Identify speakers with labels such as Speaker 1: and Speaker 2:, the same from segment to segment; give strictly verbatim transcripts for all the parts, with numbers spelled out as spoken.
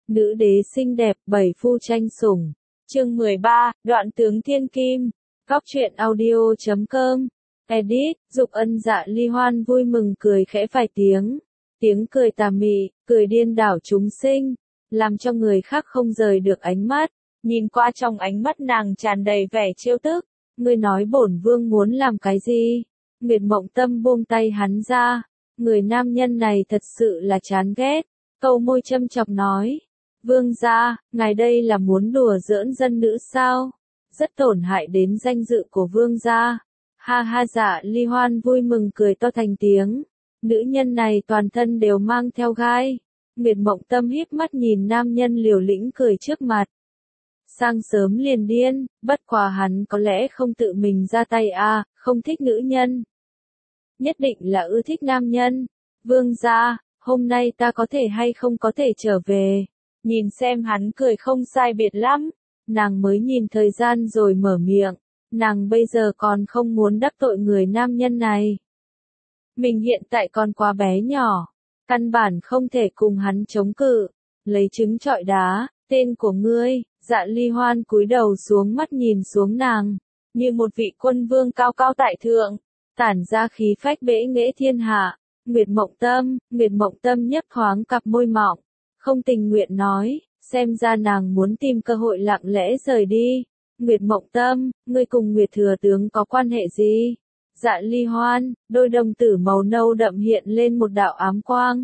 Speaker 1: Nữ đế xinh đẹp, bảy phu tranh sủng. Chương mười ba, Đoạn tướng Thiên Kim. Góc truyện audio chấm com. Edit, Dục Ân Dạ Ly Hoan vui mừng cười khẽ vài tiếng. Tiếng cười tà mị, cười điên đảo chúng sinh, làm cho người khác không rời được ánh mắt. Nhìn qua trong ánh mắt nàng tràn đầy vẻ trêu tức. Ngươi nói bổn vương muốn làm cái gì? Nguyệt Mộng Tâm buông tay hắn ra. Người nam nhân này thật sự là chán ghét. Câu môi châm chọc nói. Vương gia, ngài đây là muốn đùa giỡn dân nữ sao? Rất tổn hại đến danh dự của vương gia. Ha ha Dạ Ly Hoan vui mừng cười to thành tiếng. Nữ nhân này toàn thân đều mang theo gai. Nguyệt Mộng Tâm híp mắt nhìn nam nhân liều lĩnh cười trước mặt. Sang sớm liền điên, bất quá hắn có lẽ không tự mình ra tay à, không thích nữ nhân. Nhất định là ưa thích nam nhân. Vương gia, hôm nay ta có thể hay không có thể trở về. Nhìn xem hắn cười không sai biệt lắm. Nàng mới nhìn thời gian rồi mở miệng. Nàng bây giờ còn không muốn đắc tội người nam nhân này. Mình hiện tại còn quá bé nhỏ. Căn bản không thể cùng hắn chống cự. Lấy trứng trọi đá, tên của ngươi. Dạ Ly Hoan cúi đầu xuống mắt nhìn xuống nàng. Như một vị quân vương cao cao tại thượng. Tản ra khí phách bẽ nghễ thiên hạ. Nguyệt Mộng Tâm, Nguyệt Mộng Tâm nhấp thoáng cặp môi mọng. Không tình nguyện nói, xem ra nàng muốn tìm cơ hội lặng lẽ rời đi. Nguyệt Mộng Tâm, ngươi cùng Nguyệt Thừa Tướng có quan hệ gì? Dạ Ly Hoan, đôi đồng tử màu nâu đậm hiện lên một đạo ám quang.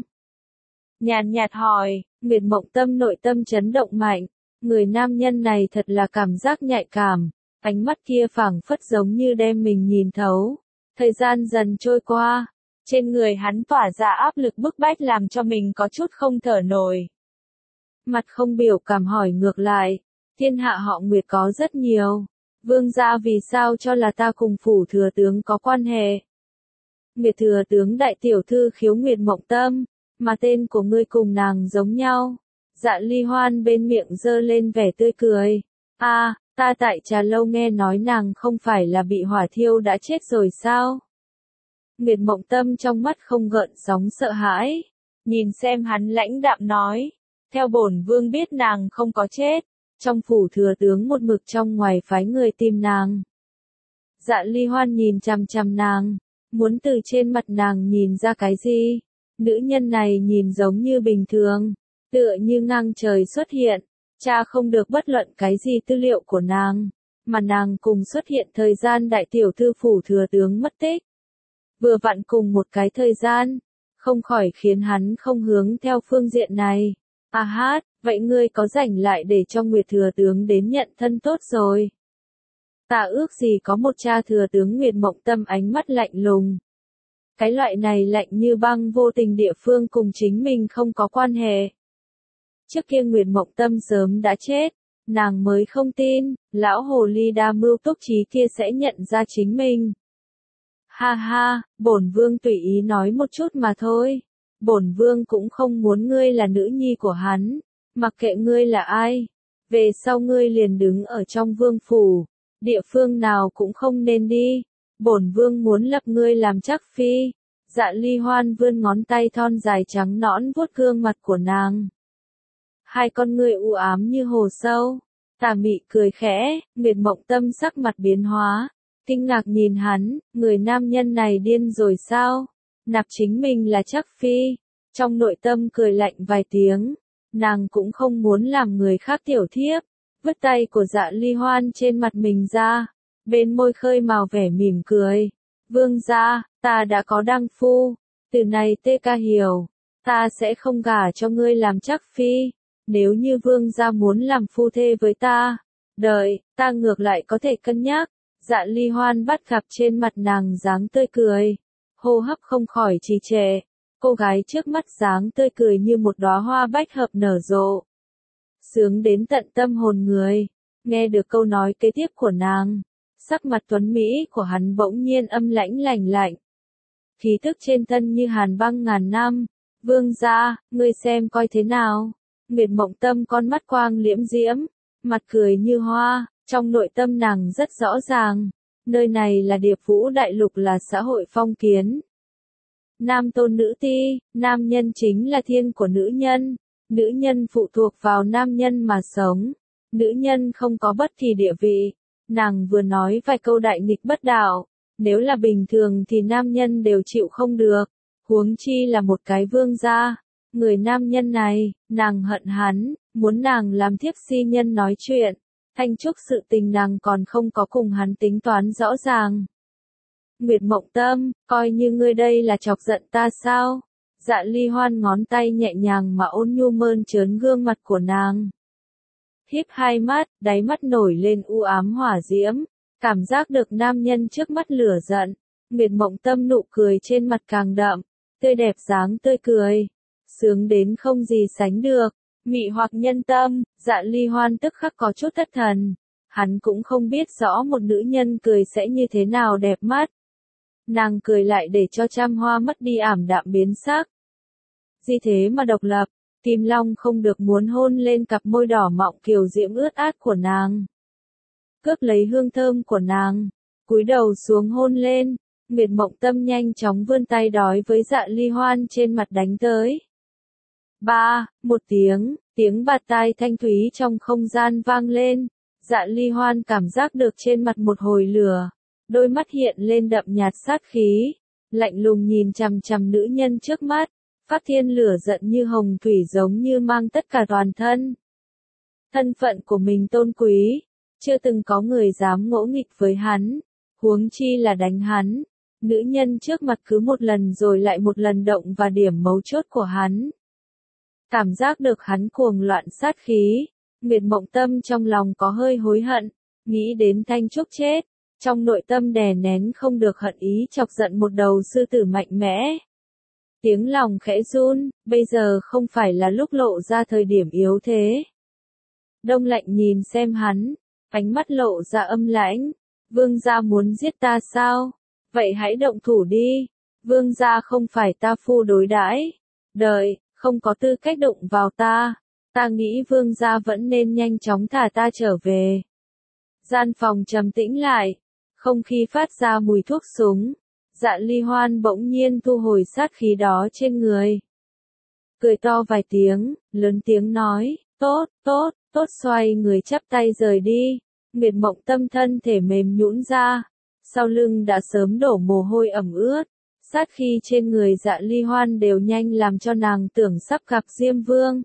Speaker 1: Nhàn nhạt hỏi, Nguyệt Mộng Tâm nội tâm chấn động mạnh. Người nam nhân này thật là cảm giác nhạy cảm. Ánh mắt kia phảng phất giống như đem mình nhìn thấu. Thời gian dần trôi qua. Trên người hắn tỏa ra áp lực bức bách làm cho mình có chút không thở nổi. Mặt không biểu cảm hỏi ngược lại. Thiên hạ họ Nguyệt có rất nhiều. Vương gia vì sao cho là ta cùng phủ thừa tướng có quan hệ? Nguyệt thừa tướng đại tiểu thư khiếu Nguyệt Mộng Tâm. Mà tên của ngươi cùng nàng giống nhau. Dạ Ly Hoan bên miệng giơ lên vẻ tươi cười. A, à, ta tại trà lâu nghe nói nàng không phải là bị hỏa thiêu đã chết rồi sao? Nguyệt Mộng Tâm trong mắt không gợn sóng sợ hãi. Nhìn xem hắn lãnh đạm nói. Theo bổn vương biết nàng không có chết. Trong phủ thừa tướng một mực trong ngoài phái người tìm nàng. Dạ Ly Hoan nhìn chằm chằm nàng. Muốn từ trên mặt nàng nhìn ra cái gì? Nữ nhân này nhìn giống như bình thường. Tựa như ngang trời xuất hiện. Cha không được bất luận cái gì tư liệu của nàng. Mà nàng cùng xuất hiện thời gian đại tiểu thư phủ thừa tướng mất tích. Vừa vặn cùng một cái thời gian. Không khỏi khiến hắn không hướng theo phương diện này. À hát, vậy ngươi có rảnh lại để cho Nguyệt thừa tướng đến nhận thân tốt rồi. Ta ước gì có một cha thừa tướng. Nguyệt Mộng Tâm ánh mắt lạnh lùng. Cái loại này lạnh như băng vô tình địa phương cùng chính mình không có quan hệ. Trước kia Nguyệt Mộng Tâm sớm đã chết, nàng mới không tin, lão hồ ly đa mưu túc trí kia sẽ nhận ra chính mình. Ha ha, bổn vương tùy ý nói một chút mà thôi. Bổn vương cũng không muốn ngươi là nữ nhi của hắn, mặc kệ ngươi là ai. Về sau ngươi liền đứng ở trong vương phủ, địa phương nào cũng không nên đi. Bổn vương muốn lập ngươi làm trắc phi. Dạ Ly Hoan vươn ngón tay thon dài trắng nõn vuốt gương mặt của nàng. Hai con ngươi u ám như hồ sâu. Tà mị cười khẽ, Nguyệt Mộng Tâm sắc mặt biến hóa. Kinh ngạc nhìn hắn, người nam nhân này điên rồi sao? Nạp chính mình là trắc phi. Trong nội tâm cười lạnh vài tiếng. Nàng cũng không muốn làm người khác tiểu thiếp. Vứt tay của Dạ Ly Hoan trên mặt mình ra. Bên môi khơi màu vẻ mỉm cười. Vương gia, ta đã có đăng phu. Từ này tê ca hiểu. Ta sẽ không gả cho ngươi làm trắc phi. Nếu như vương gia muốn làm phu thê với ta. Đợi, ta ngược lại có thể cân nhắc. Dạ Ly Hoan bắt gặp trên mặt nàng dáng tươi cười. Hô hấp không khỏi trì trệ. Cô gái trước mắt dáng tươi cười như một đóa hoa bách hợp nở rộ. Sướng đến tận tâm hồn người. Nghe được câu nói kế tiếp của nàng. Sắc mặt tuấn Mỹ của hắn bỗng nhiên âm lãnh lạnh lạnh. Khí thức trên thân như hàn băng ngàn năm. Vương gia, ngươi xem coi thế nào. Nguyệt Mộng Tâm con mắt quang liễm diễm. Mặt cười như hoa. Trong nội tâm nàng rất rõ ràng. Nơi này là Điệp Vũ Đại Lục, là xã hội phong kiến. Nam tôn nữ ti, nam nhân chính là thiên của nữ nhân. Nữ nhân phụ thuộc vào nam nhân mà sống. Nữ nhân không có bất kỳ địa vị. Nàng vừa nói vài câu đại nghịch bất đạo. Nếu là bình thường thì nam nhân đều chịu không được. Huống chi là một cái vương gia. Người nam nhân này, nàng hận hắn, muốn nàng làm thiếp si nhân nói chuyện. Thanh Trúc sự tình nàng còn không có cùng hắn tính toán rõ ràng. Nguyệt Mộng Tâm, coi như ngươi đây là chọc giận ta sao? Dạ Ly Hoan ngón tay nhẹ nhàng mà ôn nhu mơn trớn gương mặt của nàng. Híp hai mắt, đáy mắt nổi lên u ám hỏa diễm, cảm giác được nam nhân trước mắt lửa giận. Nguyệt Mộng Tâm nụ cười trên mặt càng đậm, tươi đẹp dáng tươi cười, sướng đến không gì sánh được, mị hoặc nhân tâm. Dạ Ly Hoan tức khắc có chút thất thần, hắn cũng không biết rõ một nữ nhân cười sẽ như thế nào đẹp mắt. Nàng cười lại để cho trăm hoa mất đi ảm đạm biến sắc. Gì thế mà độc lập, Kim Long không được muốn hôn lên cặp môi đỏ mọng kiều diễm ướt át của nàng. Cướp lấy hương thơm của nàng, cúi đầu xuống hôn lên. Nguyệt Mộng Tâm nhanh chóng vươn tay đói với Dạ Ly Hoan trên mặt đánh tới. Ba, một tiếng, tiếng bạt tai thanh thúy trong không gian vang lên. Dạ Ly Hoan cảm giác được trên mặt một hồi lửa, đôi mắt hiện lên đậm nhạt sát khí, lạnh lùng nhìn chằm chằm nữ nhân trước mắt, phát thiên lửa giận như hồng thủy giống như mang tất cả toàn thân. Thân phận của mình tôn quý, chưa từng có người dám ngỗ nghịch với hắn, huống chi là đánh hắn. Nữ nhân trước mặt cứ một lần rồi lại một lần động vào điểm mấu chốt của hắn. Cảm giác được hắn cuồng loạn sát khí, Nguyệt Mộng Tâm trong lòng có hơi hối hận, nghĩ đến Thanh Trúc chết, trong nội tâm đè nén không được hận ý chọc giận một đầu sư tử mạnh mẽ. Tiếng lòng khẽ run, bây giờ không phải là lúc lộ ra thời điểm yếu thế. Đông Lạnh nhìn xem hắn, ánh mắt lộ ra âm lãnh. Vương gia muốn giết ta sao? Vậy hãy động thủ đi. Vương gia không phải ta phu đối đãi. Đợi, không có tư cách đụng vào ta. Ta nghĩ vương gia vẫn nên nhanh chóng thả ta trở về. Gian phòng trầm tĩnh lại, không khí phát ra mùi thuốc súng. Dạ Ly Hoan bỗng nhiên thu hồi sát khí đó trên người. Cười to vài tiếng, lớn tiếng nói, tốt, tốt, tốt, xoay người chắp tay rời đi. Nguyệt Mộng Tâm thân thể mềm nhũn ra, sau lưng đã sớm đổ mồ hôi ẩm ướt. Sát khí trên người Dạ Ly Hoan đều nhanh làm cho nàng tưởng sắp gặp Diêm Vương.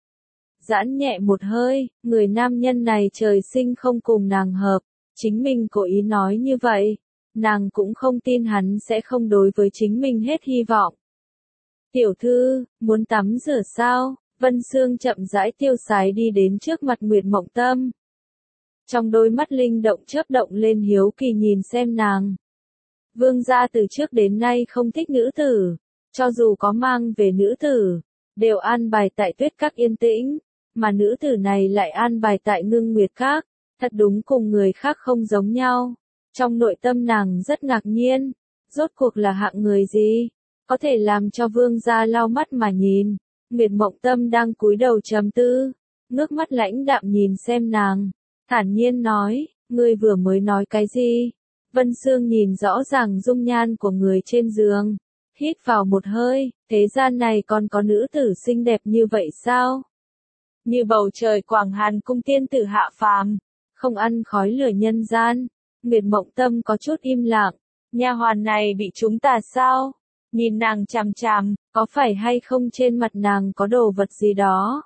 Speaker 1: Giãn nhẹ một hơi, người nam nhân này trời sinh không cùng nàng hợp, chính mình cố ý nói như vậy, nàng cũng không tin hắn sẽ không đối với chính mình hết hy vọng. Tiểu thư, muốn tắm rửa sao? Vân Sương chậm rãi tiêu sái đi đến trước mặt Nguyệt Mộng Tâm. Trong đôi mắt linh động chớp động lên hiếu kỳ nhìn xem nàng. Vương gia từ trước đến nay không thích nữ tử, cho dù có mang về nữ tử, đều an bài tại Tuyết Các yên tĩnh, mà nữ tử này lại an bài tại Ngưng Nguyệt Các, thật đúng cùng người khác không giống nhau. Trong nội tâm nàng rất ngạc nhiên, rốt cuộc là hạng người gì, có thể làm cho vương gia lau mắt mà nhìn. Nguyệt Mộng Tâm đang cúi đầu trầm tư, ngước mắt lãnh đạm nhìn xem nàng, thản nhiên nói, ngươi vừa mới nói cái gì? Vân Sương nhìn rõ ràng dung nhan của người trên giường, hít vào một hơi, thế gian này còn có nữ tử xinh đẹp như vậy sao? Như bầu trời Quảng Hàn cung tiên tử hạ phàm, không ăn khói lửa nhân gian. Nguyệt Mộng Tâm có chút im lặng, nha hoàn này bị chúng ta sao? Nhìn nàng chằm chằm, có phải hay không trên mặt nàng có đồ vật gì đó?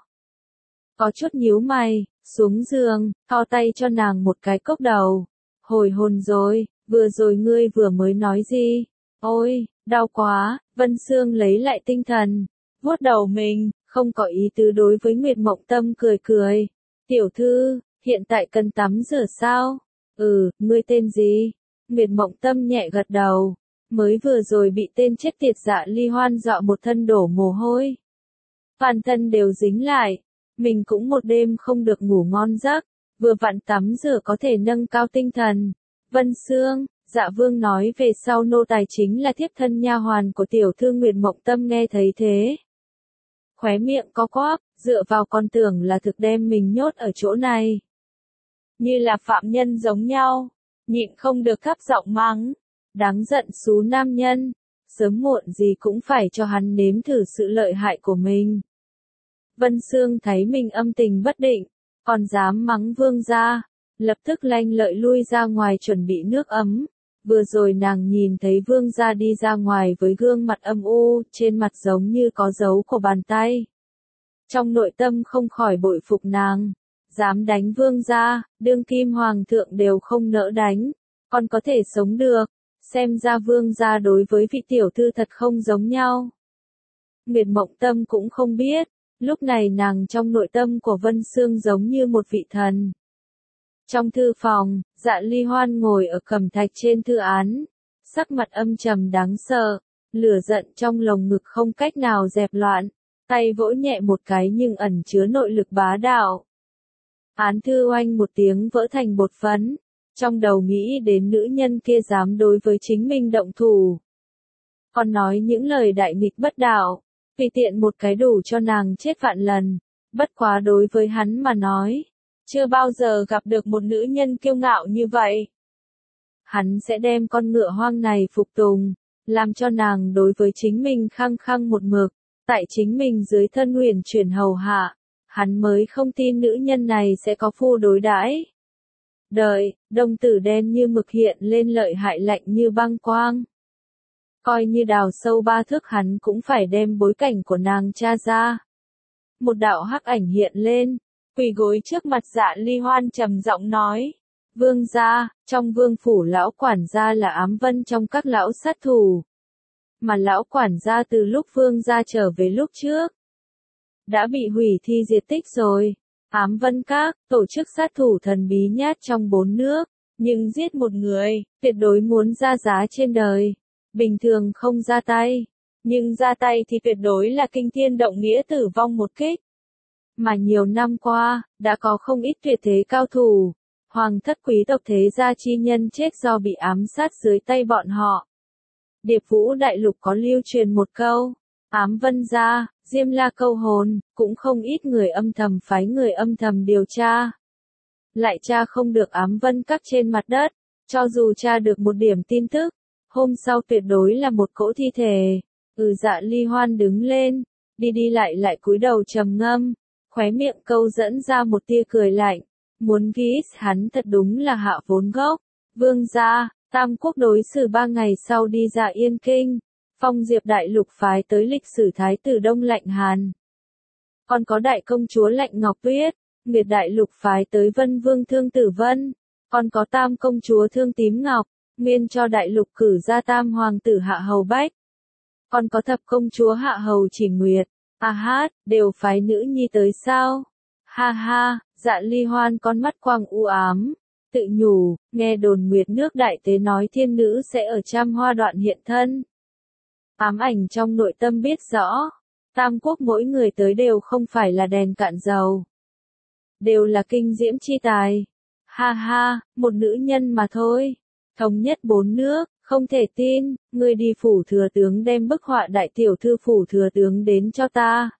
Speaker 1: Có chút nhíu mày, xuống giường, thò tay cho nàng một cái cốc đầu. Hồi hồn rồi, vừa rồi ngươi vừa mới nói gì? Ôi, đau quá. Vân Sương lấy lại tinh thần, vuốt đầu mình, không có ý tứ đối với Nguyệt Mộng Tâm cười cười. Tiểu thư, hiện tại cần tắm rửa sao? Ừ, ngươi tên gì? Nguyệt Mộng Tâm nhẹ gật đầu, mới vừa rồi bị tên chết tiệt Dạ Ly Hoan dọa một thân đổ mồ hôi. Toàn thân đều dính lại, mình cũng một đêm không được ngủ ngon giấc, vừa vặn tắm rửa có thể nâng cao tinh thần. Vân Sương, Dạ Vương nói về sau nô tài chính là thiếp thân nha hoàn của tiểu thư. Nguyệt Mộng Tâm nghe thấy thế, khóe miệng có quắp, dựa vào con tưởng là thực đem mình nhốt ở chỗ này. Như là phạm nhân giống nhau, nhịn không được thấp giọng mắng, đáng giận xú nam nhân, sớm muộn gì cũng phải cho hắn nếm thử sự lợi hại của mình. Vân Sương thấy mình âm tình bất định, còn dám mắng vương gia, lập tức lanh lợi lui ra ngoài chuẩn bị nước ấm. Vừa rồi nàng nhìn thấy vương gia đi ra ngoài với gương mặt âm u, trên mặt giống như có dấu của bàn tay. Trong nội tâm không khỏi bội phục nàng, dám đánh vương gia, đương kim hoàng thượng đều không nỡ đánh, còn có thể sống được, xem ra vương gia đối với vị tiểu thư thật không giống nhau. Nguyệt Mộng Tâm cũng không biết, lúc này nàng trong nội tâm của Vân Sương giống như một vị thần. Trong thư phòng, Dạ Ly Hoan ngồi ở cẩm thạch trên thư án, sắc mặt âm trầm đáng sợ, lửa giận trong lồng ngực không cách nào dẹp loạn, tay vỗ nhẹ một cái nhưng ẩn chứa nội lực bá đạo. Án thư oanh một tiếng vỡ thành bột phấn, trong đầu nghĩ đến nữ nhân kia dám đối với chính mình động thủ. Còn nói những lời đại nghịch bất đạo, tùy tiện một cái đủ cho nàng chết vạn lần, bất quá đối với hắn mà nói, chưa bao giờ gặp được một nữ nhân kiêu ngạo như vậy. Hắn sẽ đem con ngựa hoang này phục tùng, làm cho nàng đối với chính mình khăng khăng một mực, tại chính mình dưới thân huyền chuyển hầu hạ, hắn mới không tin nữ nhân này sẽ có phu đối đãi. Đợi, đồng tử đen như mực hiện lên lợi hại lạnh như băng quang. Coi như đào sâu ba thước hắn cũng phải đem bối cảnh của nàng tra ra. Một đạo hắc ảnh hiện lên, quỳ gối trước mặt Dạ Ly Hoan trầm giọng nói. Vương gia, trong vương phủ lão quản gia là Ám Vân trong các lão sát thủ. Mà lão quản gia từ lúc vương gia trở về lúc trước, đã bị hủy thi diệt tích rồi. Ám Vân Các, tổ chức sát thủ thần bí nhất trong bốn nước, nhưng giết một người, tuyệt đối muốn ra giá trên đời. Bình thường không ra tay, nhưng ra tay thì tuyệt đối là kinh thiên động nghĩa tử vong một kích. Mà nhiều năm qua, đã có không ít tuyệt thế cao thủ, hoàng thất quý tộc thế gia chi nhân chết do bị ám sát dưới tay bọn họ. Điệp Vũ Đại Lục có lưu truyền một câu, Ám Vân gia, Diêm La câu hồn, cũng không ít người âm thầm phái người âm thầm điều tra. Lại tra không được Ám Vân Các trên mặt đất, cho dù tra được một điểm tin tức, hôm sau tuyệt đối là một cỗ thi thể. Ừ Dạ Ly Hoan đứng lên, đi đi lại lại cúi đầu trầm ngâm, khóe miệng câu dẫn ra một tia cười lạnh, muốn ghi hắn thật đúng là hạ vốn gốc. Vương gia, Tam Quốc đối xử ba ngày sau đi ra Yên Kinh, phong Diệp Đại Lục phái tới lịch sử thái tử Đông Lạnh Hàn. Còn có đại công chúa Lạnh Ngọc Tuyết, Nguyệt Đại Lục phái tới Vân Vương Thương Tử Vân, còn có Tam công chúa Thương Tím Ngọc, nguyên cho Đại Lục cử ra Tam hoàng tử Hạ Hầu Bách. Còn có thập công chúa Hạ Hầu Chỉ Nguyệt, a hát, đều phái nữ nhi tới sao? Ha ha, Dạ Ly Hoan con mắt quang u ám, tự nhủ, nghe đồn Nguyệt nước đại tế nói thiên nữ sẽ ở Trăm Hoa Đoạn hiện thân. Ám ảnh trong nội tâm biết rõ, Tam Quốc mỗi người tới đều không phải là đèn cạn dầu, đều là kinh diễm chi tài. Ha ha, một nữ nhân mà thôi, thống nhất bốn nước, không thể tin, ngươi đi phủ thừa tướng đem bức họa đại tiểu thư phủ thừa tướng đến cho ta.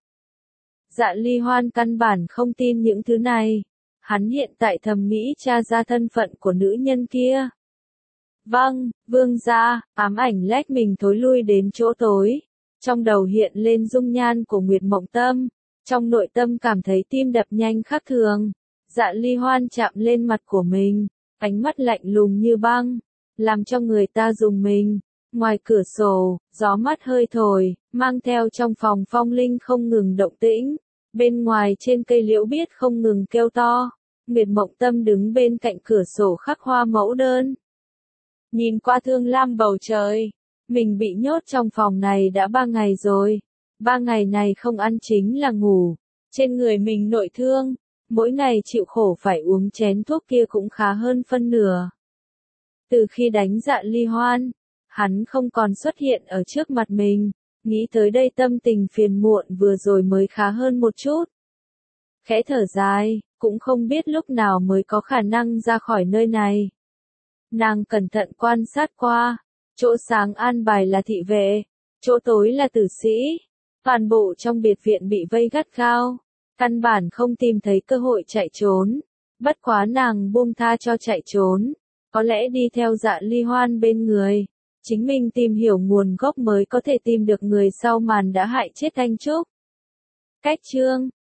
Speaker 1: Dạ Ly Hoan căn bản không tin những thứ này, hắn hiện tại thầm nghĩ tra ra thân phận của nữ nhân kia. Vâng, vương gia, ám ảnh lách mình thối lui đến chỗ tối, trong đầu hiện lên dung nhan của Nguyệt Mộng Tâm, trong nội tâm cảm thấy tim đập nhanh khác thường. Dạ Ly Hoan chạm lên mặt của mình, ánh mắt lạnh lùng như băng, làm cho người ta rùng mình. Ngoài cửa sổ, gió mát hơi thổi, mang theo trong phòng phong linh không ngừng động tĩnh. Bên ngoài trên cây liễu biết không ngừng kêu to. Nguyệt Mộng Tâm đứng bên cạnh cửa sổ khắc hoa mẫu đơn. Nhìn qua thương lam bầu trời, mình bị nhốt trong phòng này đã ba ngày rồi. Ba ngày này không ăn chính là ngủ. Trên người mình nội thương, mỗi ngày chịu khổ phải uống chén thuốc kia cũng khá hơn phân nửa. Từ khi đánh Dạ Ly Hoan, hắn không còn xuất hiện ở trước mặt mình, nghĩ tới đây tâm tình phiền muộn vừa rồi mới khá hơn một chút. Khẽ thở dài, cũng không biết lúc nào mới có khả năng ra khỏi nơi này. Nàng cẩn thận quan sát qua, chỗ sáng an bài là thị vệ, chỗ tối là tử sĩ, toàn bộ trong biệt viện bị vây gắt gao, căn bản không tìm thấy cơ hội chạy trốn, bất quá nàng buông tha cho chạy trốn, có lẽ đi theo Dạ Ly Hoan bên người, chính mình tìm hiểu nguồn gốc mới có thể tìm được người sau màn đã hại chết Thanh Trúc. Cách chương